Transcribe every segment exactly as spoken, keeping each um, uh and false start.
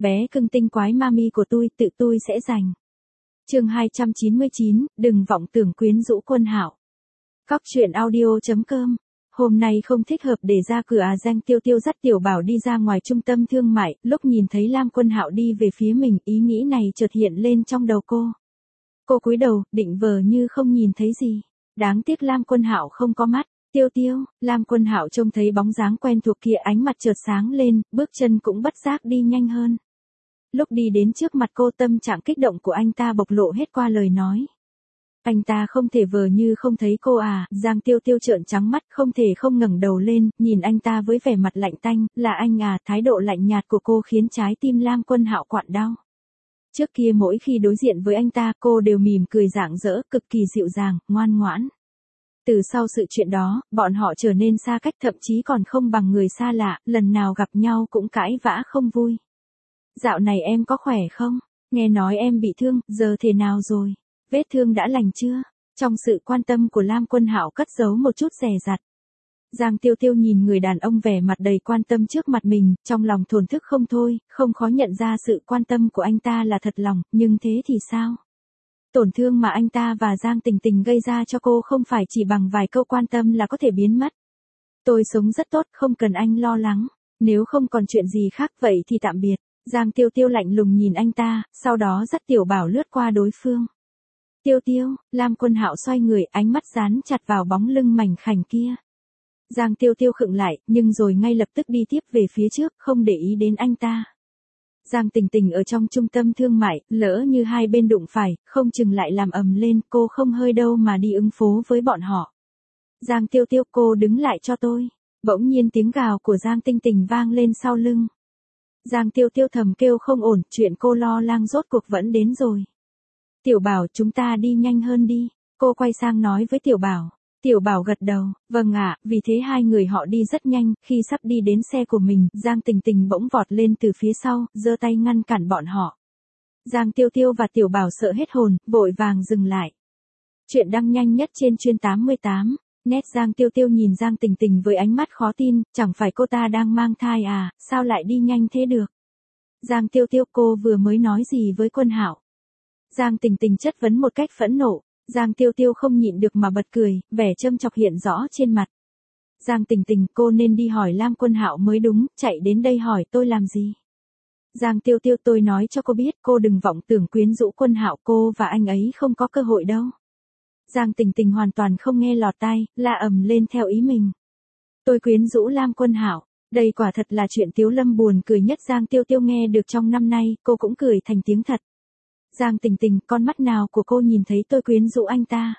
bé cưng tinh quái mami của tôi, tự tôi sẽ giành. Chương hai trăm chín mươi chín, đừng vọng tưởng quyến rũ Quân Hạo. Cóc truyện audio chấm com. Hôm nay không thích hợp để ra cửa à, Giang Tiêu Tiêu dắt Tiểu Bảo đi ra ngoài trung tâm thương mại, lúc nhìn thấy Lam Quân Hạo đi về phía mình, ý nghĩ này chợt hiện lên trong đầu cô. Cô cúi đầu, định vờ như không nhìn thấy gì. Đáng tiếc Lam Quân Hạo không có mắt. Tiêu Tiêu, Lam Quân Hạo trông thấy bóng dáng quen thuộc kia, ánh mặt chợt sáng lên, bước chân cũng bất giác đi nhanh hơn. Lúc đi đến trước mặt cô, tâm trạng kích động của anh ta bộc lộ hết qua lời nói. Anh ta không thể vờ như không thấy cô à, Giang Tiêu Tiêu trợn trắng mắt, không thể không ngẩng đầu lên, nhìn anh ta với vẻ mặt lạnh tanh, là anh à, thái độ lạnh nhạt của cô khiến trái tim Lam Quân Hạo quặn đau. Trước kia mỗi khi đối diện với anh ta, cô đều mỉm cười rạng rỡ, cực kỳ dịu dàng, ngoan ngoãn. Từ sau sự chuyện đó, bọn họ trở nên xa cách, thậm chí còn không bằng người xa lạ, lần nào gặp nhau cũng cãi vã không vui. Dạo này em có khỏe không? Nghe nói em bị thương, giờ thế nào rồi? Vết thương đã lành chưa? Trong sự quan tâm của Lam Quân Hạo cất giấu một chút dè dặt. Giang Tiêu Tiêu nhìn người đàn ông vẻ mặt đầy quan tâm trước mặt mình, trong lòng thổn thức không thôi, không khó nhận ra sự quan tâm của anh ta là thật lòng, nhưng thế thì sao? Tổn thương mà anh ta và Giang Tình Tình gây ra cho cô không phải chỉ bằng vài câu quan tâm là có thể biến mất. Tôi sống rất tốt, không cần anh lo lắng. Nếu không còn chuyện gì khác vậy thì tạm biệt. Giang Tiêu Tiêu lạnh lùng nhìn anh ta, sau đó dắt Tiểu Bảo lướt qua đối phương. Tiêu Tiêu, Lam Quân Hạo xoay người, ánh mắt dán chặt vào bóng lưng mảnh khảnh kia. Giang Tiêu Tiêu khựng lại, nhưng rồi ngay lập tức đi tiếp về phía trước, không để ý đến anh ta. Giang Tình Tình ở trong trung tâm thương mại, lỡ như hai bên đụng phải, không chừng lại làm ầm lên, cô không hơi đâu mà đi ứng phố với bọn họ. Giang Tiêu Tiêu, cô đứng lại cho tôi. Bỗng nhiên tiếng gào của Giang Tình Tình vang lên sau lưng. Giang Tiêu Tiêu thầm kêu không ổn, chuyện cô lo lắng rốt cuộc vẫn đến rồi. Tiểu Bảo, chúng ta đi nhanh hơn đi. Cô quay sang nói với Tiểu Bảo. Tiểu Bảo gật đầu, vâng ạ, vì thế hai người họ đi rất nhanh, khi sắp đi đến xe của mình, Giang Tình Tình bỗng vọt lên từ phía sau, giơ tay ngăn cản bọn họ. Giang Tiêu Tiêu và Tiểu Bảo sợ hết hồn, vội vàng dừng lại. Chuyện đăng nhanh nhất trên chuyên tám mươi tám. Nét. Giang Tiêu Tiêu nhìn Giang Tình Tình với ánh mắt khó tin, chẳng phải cô ta đang mang thai à, sao lại đi nhanh thế được? Giang Tiêu Tiêu, cô vừa mới nói gì với Quân Hạo? Giang Tình Tình chất vấn một cách phẫn nộ. Giang Tiêu Tiêu không nhịn được mà bật cười, vẻ châm chọc hiện rõ trên mặt. Giang Tình Tình, cô nên đi hỏi Lam Quân Hạo mới đúng, chạy đến đây hỏi tôi làm gì? Giang Tiêu Tiêu, tôi nói cho cô biết, cô đừng vọng tưởng quyến rũ Quân Hạo, cô và anh ấy không có cơ hội đâu. Giang Tình Tình hoàn toàn không nghe lọt tai, la ầm lên theo ý mình. Tôi quyến rũ Lam Quân Hạo, đây quả thật là chuyện Tiếu Lâm buồn cười nhất Giang Tiêu Tiêu nghe được trong năm nay, cô cũng cười thành tiếng thật. Giang Tình Tình, con mắt nào của cô nhìn thấy tôi quyến rũ anh ta?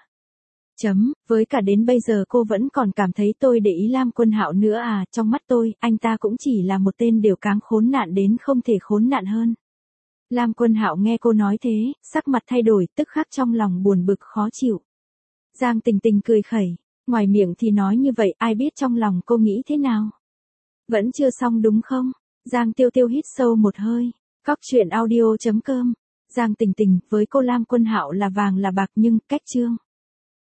Chấm, với cả đến bây giờ cô vẫn còn cảm thấy tôi để ý Lam Quân Hạo nữa à, trong mắt tôi, anh ta cũng chỉ là một tên đều cáng khốn nạn đến không thể khốn nạn hơn. Lam Quân Hạo nghe cô nói thế, sắc mặt thay đổi, tức khắc trong lòng buồn bực khó chịu. Giang Tình Tình cười khẩy, ngoài miệng thì nói như vậy, ai biết trong lòng cô nghĩ thế nào? Vẫn chưa xong đúng không? Giang Tiêu Tiêu hít sâu một hơi. Cóc truyện audio chấm com. Giang Tình Tình, với cô Lam Quân Hạo là vàng là bạc nhưng, cách chương.